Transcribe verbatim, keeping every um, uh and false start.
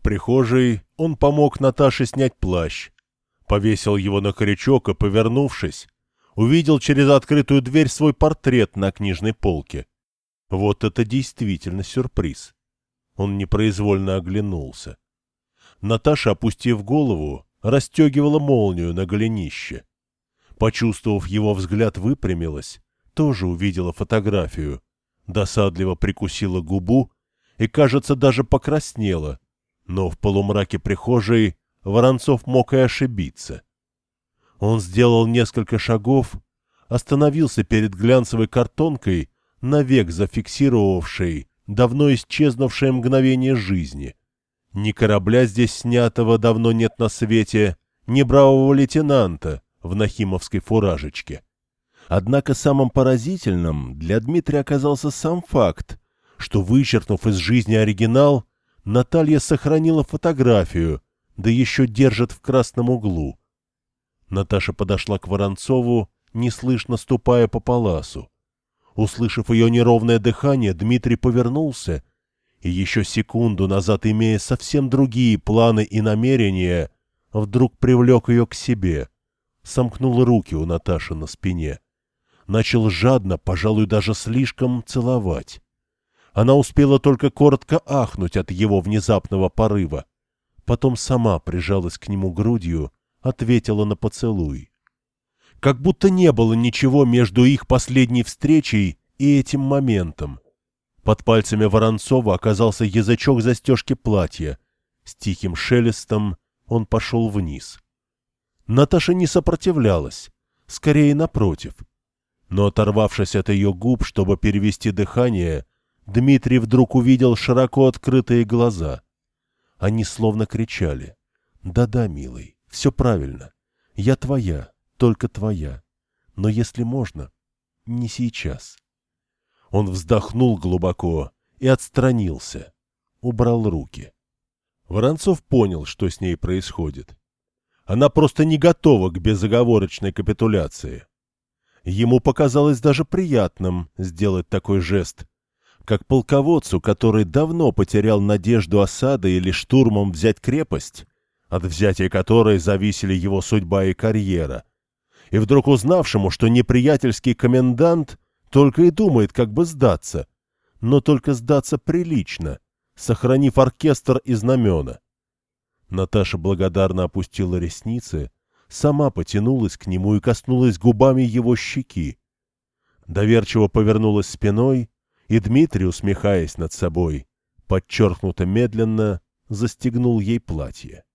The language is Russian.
В прихожей он помог Наташе снять плащ, повесил его на крючок и, повернувшись, увидел через открытую дверь свой портрет на книжной полке. Вот это действительно сюрприз. Он непроизвольно оглянулся. Наташа, опустив голову, расстегивала молнию на голенище. Почувствовав его взгляд, выпрямилась, тоже увидела фотографию, досадливо прикусила губу и, кажется, даже покраснела, но в полумраке прихожей Воронцов мог и ошибиться. Он сделал несколько шагов, остановился перед глянцевой картонкой, навек зафиксировавшей давно исчезнувшее мгновение жизни. Ни корабля здесь снятого давно нет на свете, ни бравого лейтенанта в нахимовской фуражечке. Однако самым поразительным для Дмитрия оказался сам факт, что, вычеркнув из жизни оригинал, Наталья сохранила фотографию, да еще держит в красном углу. Наташа подошла к Воронцову, неслышно ступая по паласу. Услышав ее неровное дыхание, Дмитрий повернулся и, еще секунду назад имея совсем другие планы и намерения, вдруг привлек ее к себе, сомкнул руки у Наташи на спине, начал жадно, пожалуй, даже слишком целовать. Она успела только коротко ахнуть от его внезапного порыва, потом сама прижалась к нему грудью, ответила на поцелуй. Как будто не было ничего между их последней встречей и этим моментом. Под пальцами Воронцова оказался язычок застежки платья. С тихим шелестом он пошел вниз. Наташа не сопротивлялась, скорее напротив. Но, оторвавшись от ее губ, чтобы перевести дыхание, Дмитрий вдруг увидел широко открытые глаза. Они словно кричали: «Да-да, милый, все правильно. Я твоя, только твоя. Но если можно, не сейчас». Он вздохнул глубоко и отстранился, убрал руки. Воронцов понял, что с ней происходит. Она просто не готова к безоговорочной капитуляции. Ему показалось даже приятным сделать такой жест, как полководцу, который давно потерял надежду осады или штурмом взять крепость, от взятия которой зависели его судьба и карьера, и вдруг узнавшему, что неприятельский комендант только и думает, как бы сдаться, но только сдаться прилично, сохранив оркестр и знамена. Наташа благодарно опустила ресницы, сама потянулась к нему и коснулась губами его щеки. Доверчиво повернулась спиной, и Дмитрий, усмехаясь над собой, подчеркнуто медленно застегнул ей платье.